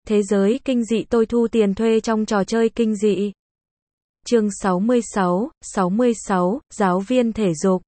Thế giới kinh dị tôi thu tiền thuê trong trò chơi kinh dị. Chương 66, giáo viên thể dục.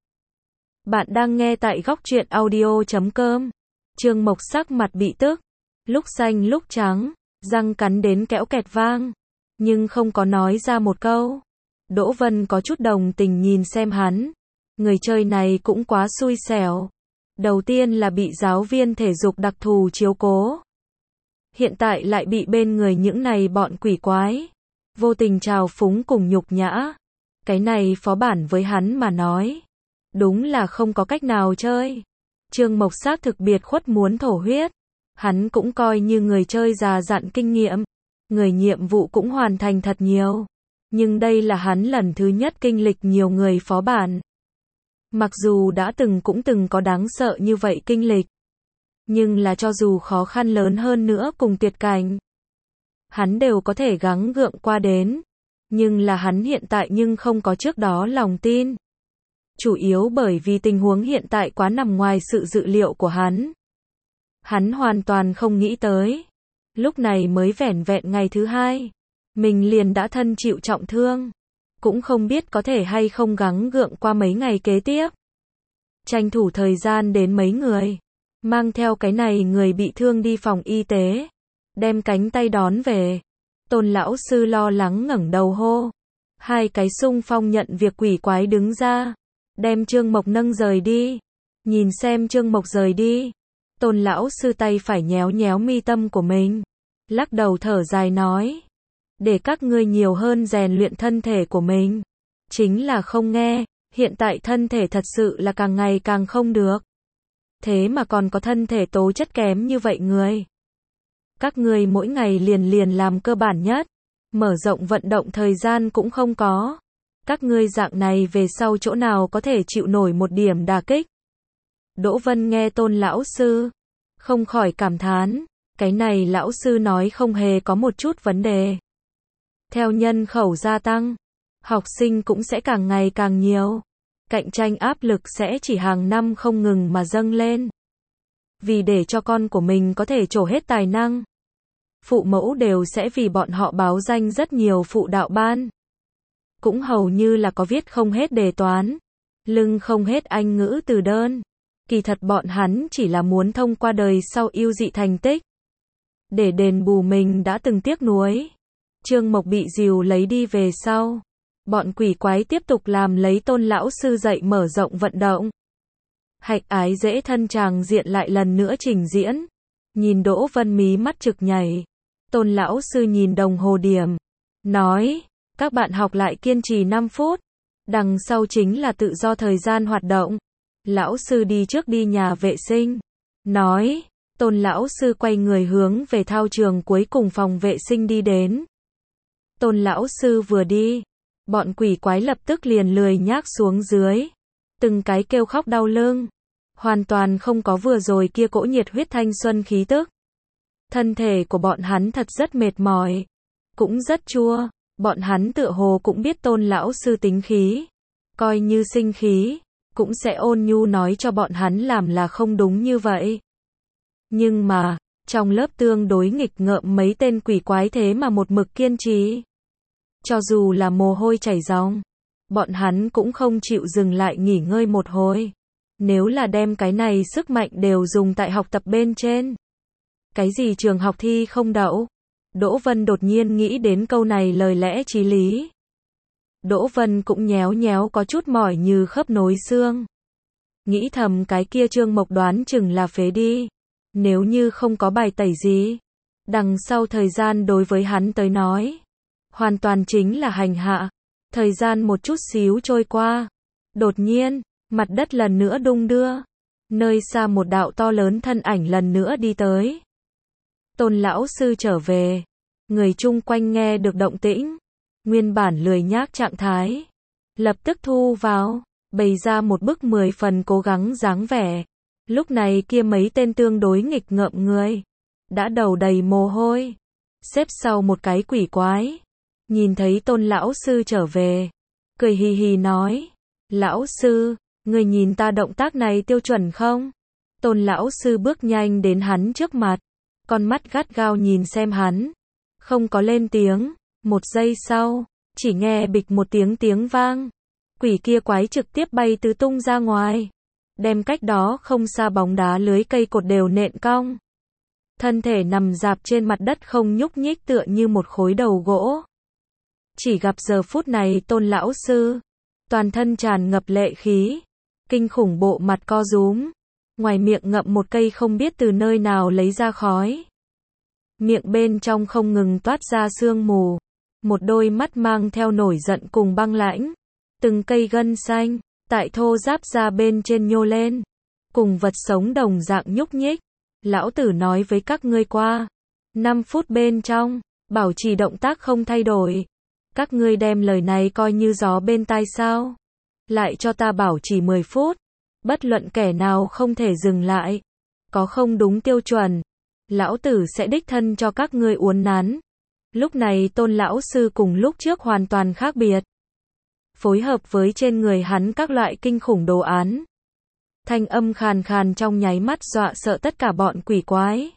Bạn đang nghe tại góc truyện audio.com. Trương Mộc sắc mặt bị tức, lúc xanh lúc trắng, răng cắn đến kẽo kẹt vang, nhưng không có nói ra một câu. Đỗ Vân có chút đồng tình nhìn xem hắn. Người chơi này cũng quá xui xẻo. Đầu tiên là bị giáo viên thể dục đặc thù chiếu cố. Hiện tại lại bị bên người những này bọn quỷ quái vô tình trào phúng cùng nhục nhã. Cái này phó bản với hắn mà nói, đúng là không có cách nào chơi. Trương Mộc xác thực biệt khuất muốn thổ huyết. Hắn cũng coi như người chơi già dặn kinh nghiệm, người nhiệm vụ cũng hoàn thành thật nhiều. Nhưng đây là hắn lần thứ nhất kinh lịch nhiều người phó bản. Mặc dù đã cũng từng có đáng sợ như vậy kinh lịch, nhưng là cho dù khó khăn lớn hơn nữa cùng tuyệt cảnh, hắn đều có thể gắng gượng qua đến. Nhưng là hắn hiện tại nhưng không có trước đó lòng tin. Chủ yếu bởi vì tình huống hiện tại quá nằm ngoài sự dự liệu của hắn. Hắn hoàn toàn không nghĩ tới. Lúc này mới vẻn vẹn ngày thứ 2, mình liền đã thân chịu trọng thương. Cũng không biết có thể hay không gắng gượng qua mấy ngày kế tiếp. Tranh thủ thời gian đến mấy người, mang theo cái này người bị thương đi phòng y tế, đem cánh tay đón về. Tôn lão sư lo lắng ngẩng đầu hô. Hai cái xung phong nhận việc quỷ quái đứng ra, đem Trương Mộc nâng rời đi. Nhìn xem Trương Mộc rời đi, Tôn lão sư tay phải nhéo nhéo mi tâm của mình, lắc đầu thở dài nói: để các ngươi nhiều hơn rèn luyện thân thể của mình. Chính là không nghe, hiện tại thân thể thật sự là càng ngày càng không được. Thế mà còn có thân thể tố chất kém như vậy người. Các ngươi mỗi ngày liền làm cơ bản nhất, mở rộng vận động thời gian cũng không có. Các ngươi dạng này về sau chỗ nào có thể chịu nổi một điểm đả kích. Đỗ Vân nghe Tôn lão sư, không khỏi cảm thán, cái này lão sư nói không hề có một chút vấn đề. Theo nhân khẩu gia tăng, học sinh cũng sẽ càng ngày càng nhiều. Cạnh tranh áp lực sẽ chỉ hàng năm không ngừng mà dâng lên. Vì để cho con của mình có thể trổ hết tài năng, phụ mẫu đều sẽ vì bọn họ báo danh rất nhiều phụ đạo ban. Cũng hầu như là có viết không hết đề toán, lưng không hết Anh ngữ từ đơn. Kỳ thật bọn hắn chỉ là muốn thông qua đời sau ưu dị thành tích, để đền bù mình đã từng tiếc nuối. Trương Mộc bị dìu lấy đi về sau, bọn quỷ quái tiếp tục làm lấy Tôn lão sư dạy mở rộng vận động. Hạch ái dễ thân tràng diện lại lần nữa trình diễn. Nhìn Đỗ Vân mí mắt trực nhảy. Tôn lão sư nhìn đồng hồ điểm, nói: các bạn học lại kiên trì 5 phút. Đằng sau chính là tự do thời gian hoạt động. Lão sư đi trước đi nhà vệ sinh, nói. Tôn lão sư quay người hướng về thao trường cuối cùng phòng vệ sinh đi đến. Tôn lão sư vừa đi, bọn quỷ quái lập tức liền lười nhác xuống dưới, từng cái kêu khóc đau lưng, hoàn toàn không có vừa rồi kia cỗ nhiệt huyết thanh xuân khí tức. Thân thể của bọn hắn thật rất mệt mỏi, cũng rất chua. Bọn hắn tựa hồ cũng biết Tôn lão sư tính khí, coi như sinh khí, cũng sẽ ôn nhu nói cho bọn hắn làm là không đúng như vậy. Nhưng mà, trong lớp tương đối nghịch ngợm mấy tên quỷ quái thế mà một mực kiên trì. Cho dù là mồ hôi chảy ròng, bọn hắn cũng không chịu dừng lại nghỉ ngơi một hồi. Nếu là đem cái này sức mạnh đều dùng tại học tập bên trên, cái gì trường học thi không đậu. Đỗ Vân đột nhiên nghĩ đến câu này lời lẽ chí lý. Đỗ Vân cũng nhéo nhéo có chút mỏi như khớp nối xương. Nghĩ thầm cái kia Trương Mộc đoán chừng là phế đi. Nếu như không có bài tẩy gì, đằng sau thời gian đối với hắn tới nói, hoàn toàn chính là hành hạ. Thời gian một chút xíu trôi qua. Đột nhiên, mặt đất lần nữa đung đưa. Nơi xa một đạo to lớn thân ảnh lần nữa đi tới. Tôn lão sư trở về. Người chung quanh nghe được động tĩnh, nguyên bản lười nhác trạng thái, lập tức thu vào, bày ra một bức 10 phần cố gắng dáng vẻ. Lúc này kia mấy tên tương đối nghịch ngợm người, đã đầu đầy mồ hôi, xếp sau một cái quỷ quái. Nhìn thấy Tôn lão sư trở về, cười hì hì nói: lão sư, người nhìn ta động tác này tiêu chuẩn không? Tôn lão sư bước nhanh đến hắn trước mặt, con mắt gắt gao nhìn xem hắn, không có lên tiếng. Một giây sau, chỉ nghe bịch một tiếng vang, quỷ kia quái trực tiếp bay tứ tung ra ngoài, đem cách đó không xa bóng đá lưới cây cột đều nện cong. Thân thể nằm rạp trên mặt đất không nhúc nhích tựa như một khối đầu gỗ. Chỉ gặp giờ phút này Tôn lão sư, toàn thân tràn ngập lệ khí, kinh khủng bộ mặt co rúm, ngoài miệng ngậm một cây không biết từ nơi nào lấy ra khói. Miệng bên trong không ngừng toát ra sương mù, một đôi mắt mang theo nổi giận cùng băng lãnh, từng cây gân xanh, tại thô giáp da bên trên nhô lên, cùng vật sống đồng dạng nhúc nhích. Lão tử nói với các ngươi qua, 5 phút bên trong, bảo trì động tác không thay đổi. Các ngươi đem lời này coi như gió bên tai sao? Lại cho ta bảo trì 10 phút, bất luận kẻ nào không thể dừng lại. Có không đúng tiêu chuẩn, lão tử sẽ đích thân cho các ngươi uốn nắn. Lúc này Tôn lão sư cùng lúc trước hoàn toàn khác biệt. Phối hợp với trên người hắn các loại kinh khủng đồ án. Thanh âm khàn khàn trong nháy mắt dọa sợ tất cả bọn quỷ quái.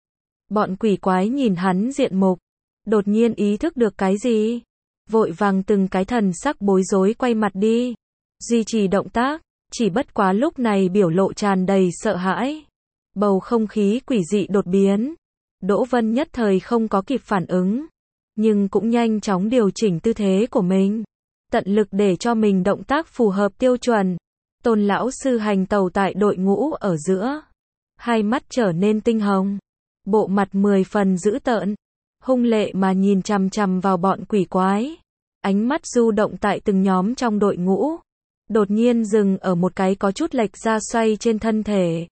Bọn quỷ quái nhìn hắn diện mục, đột nhiên ý thức được cái gì, vội vàng từng cái thần sắc bối rối quay mặt đi, duy trì động tác, chỉ bất quá lúc này biểu lộ tràn đầy sợ hãi. Bầu không khí quỷ dị đột biến, Đỗ Vân nhất thời không có kịp phản ứng, nhưng cũng nhanh chóng điều chỉnh tư thế của mình, tận lực để cho mình động tác phù hợp tiêu chuẩn. Tôn lão sư hành tẩu tại đội ngũ ở giữa, hai mắt trở nên tinh hồng, bộ mặt 10 phần dữ tợn, hung lệ mà nhìn chằm chằm vào bọn quỷ quái. Ánh mắt du động tại từng nhóm trong đội ngũ, đột nhiên dừng ở một cái có chút lệch ra xoay trên thân thể.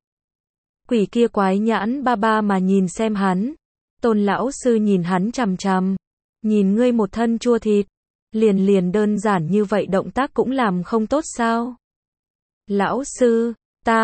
Quỷ kia quái nhãn ba ba mà nhìn xem hắn. Tôn lão sư nhìn hắn chằm chằm, nhìn ngươi một thân chua thịt, liền đơn giản như vậy động tác cũng làm không tốt sao? Lão sư,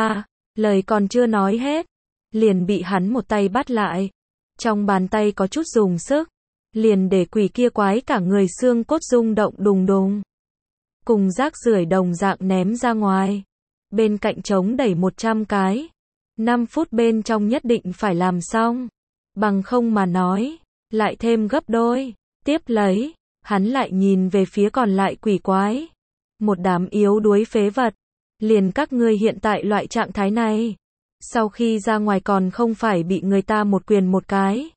lời còn chưa nói hết, liền bị hắn một tay bắt lại. Trong bàn tay có chút dùng sức, liền để quỷ kia quái cả người xương cốt rung động đùng đùng. Cùng rác rưởi đồng dạng ném ra ngoài. Bên cạnh trống đẩy 100 cái. 5 phút bên trong nhất định phải làm xong. Bằng không mà nói, lại thêm gấp đôi. Tiếp lấy, hắn lại nhìn về phía còn lại quỷ quái. Một đám yếu đuối phế vật. Liền các ngươi hiện tại loại trạng thái này, sau khi ra ngoài còn không phải bị người ta một quyền một cái.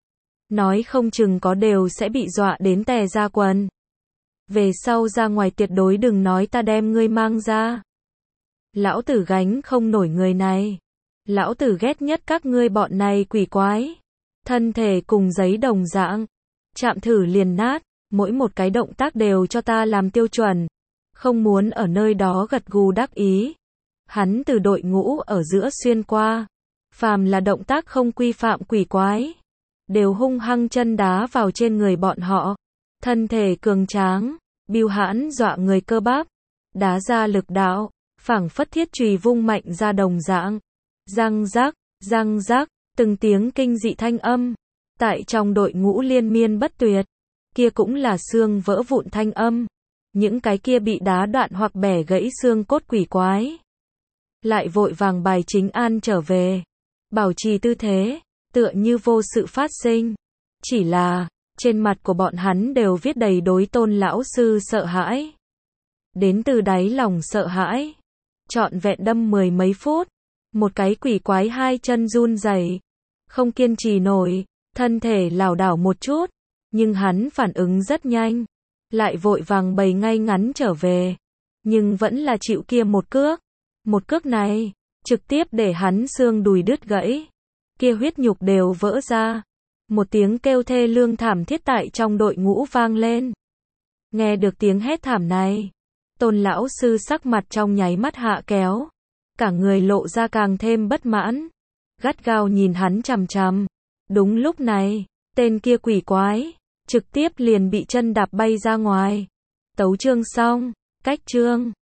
Nói không chừng có đều sẽ bị dọa đến tè ra quần. Về sau ra ngoài tuyệt đối đừng nói ta đem ngươi mang ra. Lão tử gánh không nổi người này. Lão tử ghét nhất các ngươi bọn này quỷ quái. Thân thể cùng giấy đồng dạng, chạm thử liền nát, mỗi một cái động tác đều cho ta làm tiêu chuẩn. Không muốn ở nơi đó gật gù đắc ý. Hắn từ đội ngũ ở giữa xuyên qua. Phàm là động tác không quy phạm quỷ quái, đều hung hăng chân đá vào trên người bọn họ. Thân thể cường tráng, bưu hãn dọa người cơ bắp. Đá ra lực đạo, phảng phất thiết chùy vung mạnh ra đồng dạng. Răng rác, từng tiếng kinh dị thanh âm. Tại trong đội ngũ liên miên bất tuyệt. Kia cũng là xương vỡ vụn thanh âm. Những cái kia bị đá đoạn hoặc bẻ gãy xương cốt quỷ quái, lại vội vàng bài chính an trở về, bảo trì tư thế, tựa như vô sự phát sinh. Chỉ là, trên mặt của bọn hắn đều viết đầy đối Tôn lão sư sợ hãi. Đến từ đáy lòng sợ hãi. Trọn vẹn đâm 10 mấy phút, một cái quỷ quái hai chân run rẩy, không kiên trì nổi, thân thể lảo đảo một chút, nhưng hắn phản ứng rất nhanh. Lại vội vàng bày ngay ngắn trở về, nhưng vẫn là chịu kia một cước. Một cước này, trực tiếp để hắn xương đùi đứt gãy, kia huyết nhục đều vỡ ra. Một tiếng kêu thê lương thảm thiết tại trong đội ngũ vang lên. Nghe được tiếng hét thảm này, Tôn lão sư sắc mặt trong nháy mắt hạ kéo, cả người lộ ra càng thêm bất mãn, gắt gao nhìn hắn chằm chằm. Đúng lúc này, tên kia quỷ quái trực tiếp liền bị chân đạp bay ra ngoài. Tấu chương xong, cách chương